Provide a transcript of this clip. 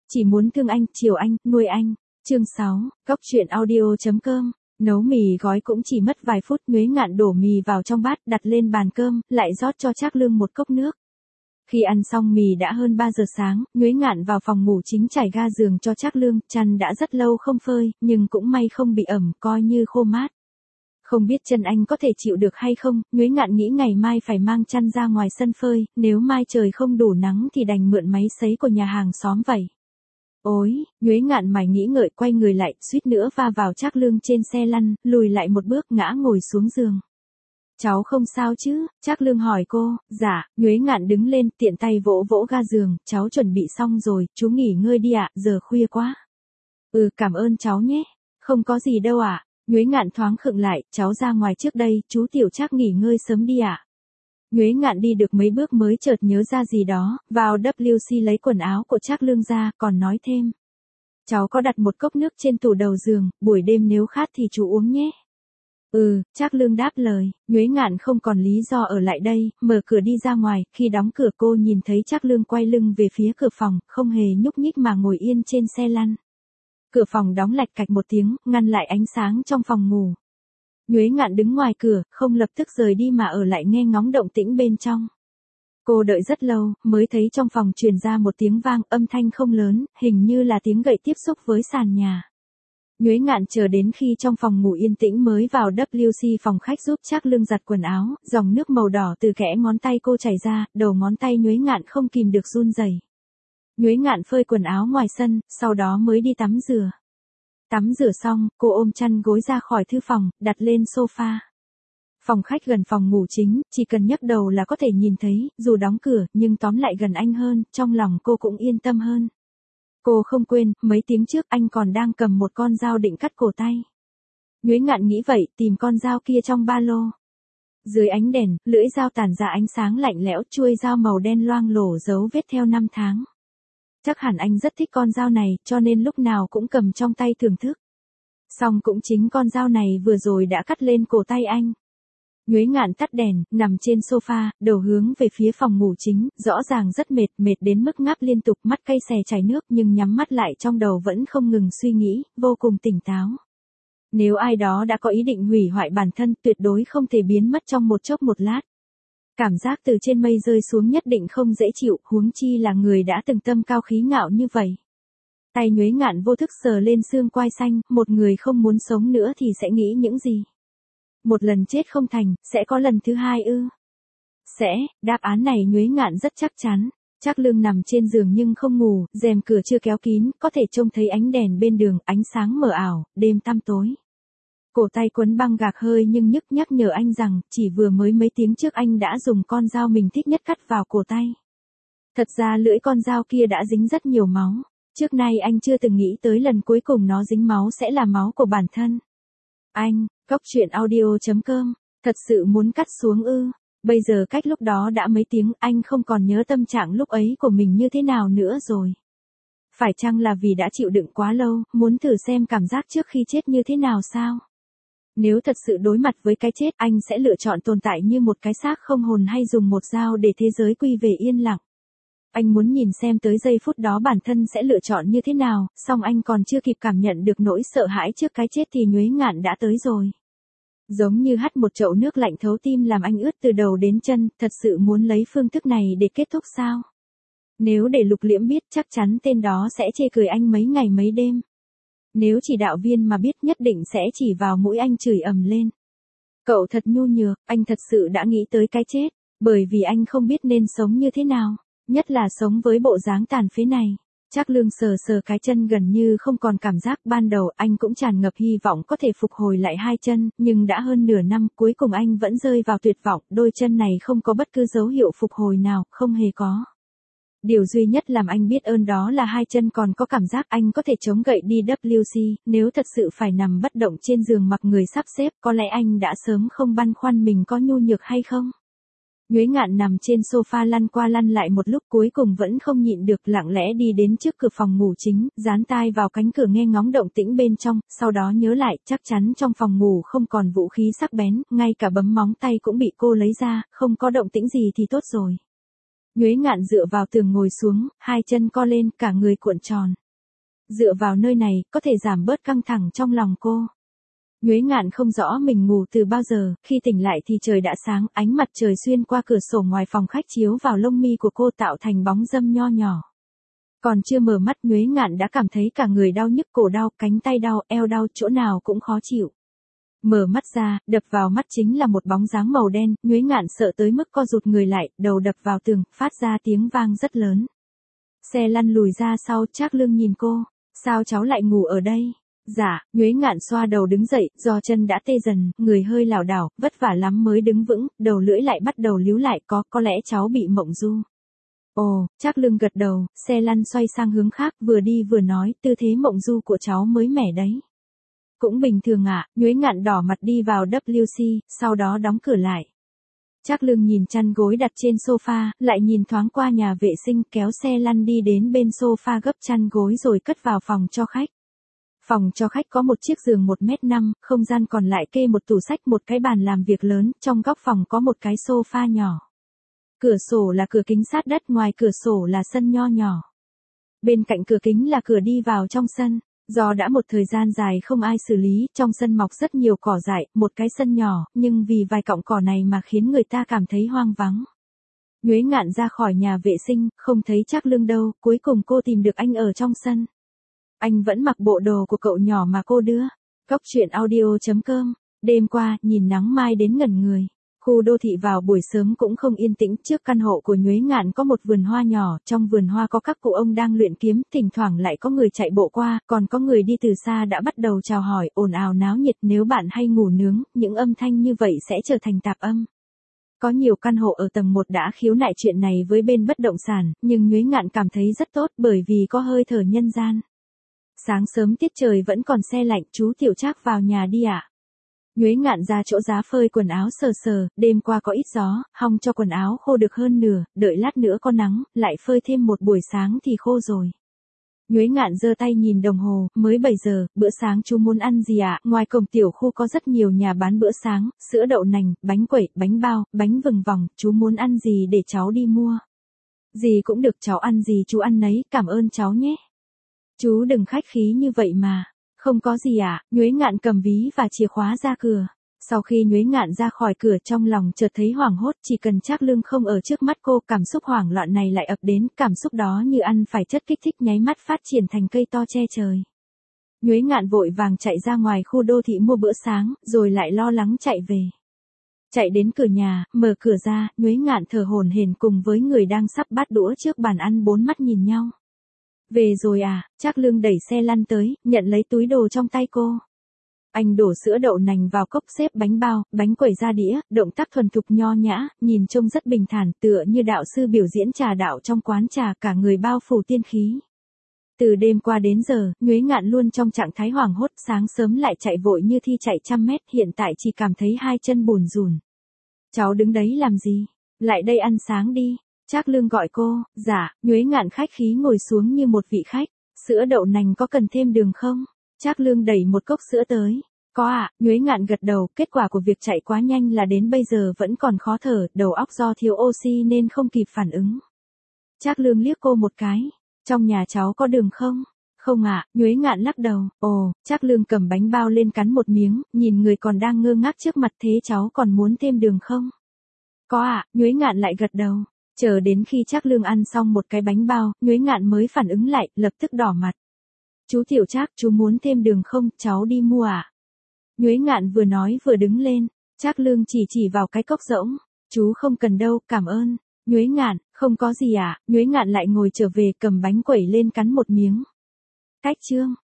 Chỉ muốn thương anh, chiều anh, nuôi anh. Chương 6, Cóc truyện audio.com. Nấu mì gói cũng chỉ mất vài phút, Nhuế Ngạn đổ mì vào trong bát, đặt lên bàn cơm, lại rót cho Trác Lương một cốc nước. Khi ăn xong mì đã hơn 3 giờ sáng, Nhuế Ngạn vào phòng ngủ chính trải ga giường cho Trác Lương, chăn đã rất lâu không phơi, nhưng cũng may không bị ẩm, coi như khô mát. Không biết chân anh có thể chịu được hay không, Nhuế Ngạn nghĩ ngày mai phải mang chăn ra ngoài sân phơi, nếu mai trời không đủ nắng thì đành mượn máy sấy của nhà hàng xóm vậy. Ôi, Nhuế Ngạn mải nghĩ ngợi, quay người lại, suýt nữa va vào Trác Lương trên xe lăn, lùi lại một bước ngã ngồi xuống giường. Cháu không sao chứ? Trác Lương hỏi cô. Dạ. Nhuế Ngạn đứng lên, tiện tay vỗ vỗ ga giường, cháu chuẩn bị xong rồi, chú nghỉ ngơi đi ạ, giờ khuya quá. Cảm ơn cháu nhé. Không có gì đâu ạ. Nhuế Ngạn thoáng khựng lại, cháu ra ngoài trước đây, chú Tiểu Trác nghỉ ngơi sớm đi ạ. Nhuế Ngạn đi được mấy bước mới chợt nhớ ra gì đó, vào WC lấy quần áo của Trác Lương ra, còn nói thêm. Cháu có đặt một cốc nước trên tủ đầu giường, buổi đêm nếu khát thì chú uống nhé. Trác Lương đáp lời, Nhuế Ngạn không còn lý do ở lại đây, mở cửa đi ra ngoài, khi đóng cửa cô nhìn thấy Trác Lương quay lưng về phía cửa phòng, không hề nhúc nhích mà ngồi yên trên xe lăn. Cửa phòng đóng lạch cạch một tiếng, ngăn lại ánh sáng trong phòng ngủ. Nhuế Ngạn đứng ngoài cửa, không lập tức rời đi mà ở lại nghe ngóng động tĩnh bên trong. Cô đợi rất lâu, mới thấy trong phòng truyền ra một tiếng vang, âm thanh không lớn, hình như là tiếng gậy tiếp xúc với sàn nhà. Nhuế Ngạn chờ đến khi trong phòng ngủ yên tĩnh mới vào WC phòng khách giúp Trác Lương giặt quần áo, dòng nước màu đỏ từ kẽ ngón tay cô chảy ra, đầu ngón tay Nhuế Ngạn không kìm được run rẩy. Nhuế Ngạn phơi quần áo ngoài sân, sau đó mới đi tắm rửa. Tắm rửa xong, cô ôm chăn gối ra khỏi thư phòng, đặt lên sofa. Phòng khách gần phòng ngủ chính, chỉ cần nhấc đầu là có thể nhìn thấy, dù đóng cửa, nhưng tóm lại gần anh hơn, trong lòng cô cũng yên tâm hơn. Cô không quên, mấy tiếng trước anh còn đang cầm một con dao định cắt cổ tay. Nhuế Ngạn nghĩ vậy, tìm con dao kia trong ba lô. Dưới ánh đèn, lưỡi dao tản ra ánh sáng lạnh lẽo, chuôi dao màu đen loang lổ dấu vết theo năm tháng. Chắc hẳn anh rất thích con dao này, cho nên lúc nào cũng cầm trong tay thưởng thức. Song cũng chính con dao này vừa rồi đã cắt lên cổ tay anh. Nhuế Ngạn tắt đèn, nằm trên sofa, đầu hướng về phía phòng ngủ chính, rõ ràng rất mệt đến mức ngáp liên tục, mắt cay xè chảy nước, nhưng nhắm mắt lại trong đầu vẫn không ngừng suy nghĩ, vô cùng tỉnh táo. Nếu ai đó đã có ý định hủy hoại bản thân, tuyệt đối không thể biến mất trong một chốc một lát. Cảm giác từ trên mây rơi xuống nhất định không dễ chịu, huống chi là người đã từng tâm cao khí ngạo như vậy. Tay Nhuế Ngạn vô thức sờ lên xương quai xanh, một người không muốn sống nữa thì sẽ nghĩ những gì? Một lần chết không thành, sẽ có lần thứ hai ư? Sẽ, đáp án này Nhuế Ngạn rất chắc chắn. Trác Lương nằm trên giường nhưng không ngủ, rèm cửa chưa kéo kín, có thể trông thấy ánh đèn bên đường, ánh sáng mờ ảo, đêm tăm tối. Cổ tay quấn băng gạc hơi nhưng nhắc nhở anh rằng, chỉ vừa mới mấy tiếng trước anh đã dùng con dao mình thích nhất cắt vào cổ tay. Thật ra lưỡi con dao kia đã dính rất nhiều máu. Trước nay anh chưa từng nghĩ tới lần cuối cùng nó dính máu sẽ là máu của bản thân. Anh, Cóc truyện audio.com, thật sự muốn cắt xuống ư? Bây giờ cách lúc đó đã mấy tiếng, anh không còn nhớ tâm trạng lúc ấy của mình như thế nào nữa rồi. Phải chăng là vì đã chịu đựng quá lâu, muốn thử xem cảm giác trước khi chết như thế nào sao? Nếu thật sự đối mặt với cái chết, anh sẽ lựa chọn tồn tại như một cái xác không hồn hay dùng một dao để thế giới quy về yên lặng. Anh muốn nhìn xem tới giây phút đó bản thân sẽ lựa chọn như thế nào, song anh còn chưa kịp cảm nhận được nỗi sợ hãi trước cái chết thì Nhuế Ngạn đã tới rồi. Giống như hắt một chậu nước lạnh thấu tim làm anh ướt từ đầu đến chân, thật sự muốn lấy phương thức này để kết thúc sao? Nếu để Lục Liễm biết chắc chắn tên đó sẽ chê cười anh mấy ngày mấy đêm. Nếu chỉ đạo viên mà biết nhất định sẽ chỉ vào mũi anh chửi ầm lên. Cậu thật nhu nhược, anh thật sự đã nghĩ tới cái chết, bởi vì anh không biết nên sống như thế nào, nhất là sống với bộ dáng tàn phế này. Trác Lương sờ cái chân gần như không còn cảm giác, ban đầu anh cũng tràn ngập hy vọng có thể phục hồi lại hai chân, nhưng đã hơn nửa năm, cuối cùng anh vẫn rơi vào tuyệt vọng, đôi chân này không có bất cứ dấu hiệu phục hồi nào, không hề có. Điều duy nhất làm anh biết ơn đó là hai chân còn có cảm giác, anh có thể chống gậy đi WC, nếu thật sự phải nằm bất động trên giường mặc người sắp xếp, có lẽ anh đã sớm không băn khoăn mình có nhu nhược hay không. Nhuế Ngạn nằm trên sofa lăn qua lăn lại một lúc, cuối cùng vẫn không nhịn được, lặng lẽ đi đến trước cửa phòng ngủ chính, dán tai vào cánh cửa nghe ngóng động tĩnh bên trong, sau đó nhớ lại, chắc chắn trong phòng ngủ không còn vũ khí sắc bén, ngay cả bấm móng tay cũng bị cô lấy ra, không có động tĩnh gì thì tốt rồi. Nhuế Ngạn dựa vào tường ngồi xuống, hai chân co lên, cả người cuộn tròn. Dựa vào nơi này, có thể giảm bớt căng thẳng trong lòng cô. Nhuế Ngạn không rõ mình ngủ từ bao giờ, khi tỉnh lại thì trời đã sáng, ánh mặt trời xuyên qua cửa sổ ngoài phòng khách chiếu vào lông mi của cô tạo thành bóng râm nho nhỏ. Còn chưa mở mắt Nhuế Ngạn đã cảm thấy cả người đau nhức, cổ đau, cánh tay đau, eo đau, chỗ nào cũng khó chịu. Mở mắt ra, đập vào mắt chính là một bóng dáng màu đen, Nhuế Ngạn sợ tới mức co rụt người lại, đầu đập vào tường, phát ra tiếng vang rất lớn. Xe lăn lùi ra sau, Trác Lương nhìn cô, sao cháu lại ngủ ở đây? Dạ, Nhuế Ngạn xoa đầu đứng dậy, do chân đã tê dần, người hơi lảo đảo, vất vả lắm mới đứng vững, đầu lưỡi lại bắt đầu líu lại, có lẽ cháu bị mộng du. Ồ, Trác Lương gật đầu, xe lăn xoay sang hướng khác, vừa đi vừa nói, tư thế mộng du của cháu mới mẻ đấy. Cũng bình thường ạ, Nhuế Ngạn đỏ mặt đi vào WC, sau đó đóng cửa lại. Trác Lương nhìn chăn gối đặt trên sofa, lại nhìn thoáng qua nhà vệ sinh, kéo xe lăn đi đến bên sofa gấp chăn gối rồi cất vào phòng cho khách. Phòng cho khách có một chiếc giường 1m5, không gian còn lại kê một tủ sách, một cái bàn làm việc lớn, trong góc phòng có một cái sofa nhỏ. Cửa sổ là cửa kính sát đất, ngoài cửa sổ là sân nho nhỏ. Bên cạnh cửa kính là cửa đi vào trong sân. Do đã một thời gian dài không ai xử lý, trong sân mọc rất nhiều cỏ dại, một cái sân nhỏ, nhưng vì vài cọng cỏ này mà khiến người ta cảm thấy hoang vắng. Nhuế Ngạn ra khỏi nhà vệ sinh, không thấy Trác Lương đâu, cuối cùng cô tìm được anh ở trong sân. Anh vẫn mặc bộ đồ của cậu nhỏ mà cô đưa. Cóc truyện audio.com. Đêm qua, nhìn nắng mai đến ngẩn người. Khu đô thị vào buổi sớm cũng không yên tĩnh, trước căn hộ của Nhuế Ngạn có một vườn hoa nhỏ, trong vườn hoa có các cụ ông đang luyện kiếm, thỉnh thoảng lại có người chạy bộ qua, còn có người đi từ xa đã bắt đầu chào hỏi, ồn ào náo nhiệt. Nếu bạn hay ngủ nướng, những âm thanh như vậy sẽ trở thành tạp âm. Có nhiều căn hộ ở tầng 1 đã khiếu nại chuyện này với bên bất động sản, nhưng Nhuế Ngạn cảm thấy rất tốt bởi vì có hơi thở nhân gian. Sáng sớm tiết trời vẫn còn se lạnh, chú Tiểu Trác vào nhà đi ạ. Nhuế Ngạn ra chỗ giá phơi quần áo sờ sờ, đêm qua có ít gió, hong cho quần áo khô được hơn nửa, đợi lát nữa có nắng, lại phơi thêm một buổi sáng thì khô rồi. Nhuế Ngạn giơ tay nhìn đồng hồ, mới 7 giờ, bữa sáng chú muốn ăn gì ạ? Ngoài cổng tiểu khu có rất nhiều nhà bán bữa sáng, sữa đậu nành, bánh quẩy, bánh bao, bánh vừng vòng, chú muốn ăn gì để cháu đi mua? Gì cũng được, cháu ăn gì chú ăn nấy, cảm ơn cháu nhé. Chú đừng khách khí như vậy mà. Không có gì ạ, Nhuế Ngạn cầm ví và chìa khóa ra cửa. Sau khi Nhuế Ngạn ra khỏi cửa trong lòng chợt thấy hoảng hốt, chỉ cần Trác Lương không ở trước mắt cô, cảm xúc hoảng loạn này lại ập đến, cảm xúc đó như ăn phải chất kích thích nháy mắt phát triển thành cây to che trời. Nhuế Ngạn vội vàng chạy ra ngoài khu đô thị mua bữa sáng, rồi lại lo lắng chạy về. Chạy đến cửa nhà, mở cửa ra, Nhuế Ngạn thở hổn hển cùng với người đang sắp bát đũa trước bàn ăn, bốn mắt nhìn nhau. Về rồi à, Trác Lương đẩy xe lăn tới, nhận lấy túi đồ trong tay cô. Anh đổ sữa đậu nành vào cốc, xếp bánh bao, bánh quẩy ra đĩa, động tác thuần thục nho nhã, nhìn trông rất bình thản, tựa như đạo sư biểu diễn trà đạo trong quán trà, cả người bao phủ tiên khí. Từ đêm qua đến giờ, Nhuế Ngạn luôn trong trạng thái hoảng hốt, sáng sớm lại chạy vội như thi chạy 100 mét, hiện tại chỉ cảm thấy hai chân bùn rùn. Cháu đứng đấy làm gì? Lại đây ăn sáng đi. Trác Lương gọi cô. Dạ, Nhuế Ngạn khách khí ngồi xuống như một vị khách. Sữa đậu nành có cần thêm đường không? Trác Lương đẩy một cốc sữa tới. Có ạ, Nhuế Ngạn gật đầu, kết quả của việc chạy quá nhanh là đến bây giờ vẫn còn khó thở, đầu óc do thiếu oxy nên không kịp phản ứng. Trác Lương liếc cô một cái. Trong nhà cháu có đường không? Không ạ, Nhuế Ngạn lắc đầu. Ồ, Trác Lương cầm bánh bao lên cắn một miếng, nhìn người còn đang ngơ ngác trước mặt, thế cháu còn muốn thêm đường không? Có ạ, Nhuế Ngạn lại gật đầu. Chờ đến khi Trác Lương ăn xong một cái bánh bao, Nhuế Ngạn mới phản ứng lại, lập tức đỏ mặt. Chú Tiểu Trác, chú muốn thêm đường không, cháu đi mua ạ. Nhuế Ngạn vừa nói vừa đứng lên, Trác Lương chỉ vào cái cốc rỗng. Chú không cần đâu, cảm ơn. Nhuế Ngạn, không có gì ạ. Nhuế Ngạn lại ngồi trở về cầm bánh quẩy lên cắn một miếng. Cách chương.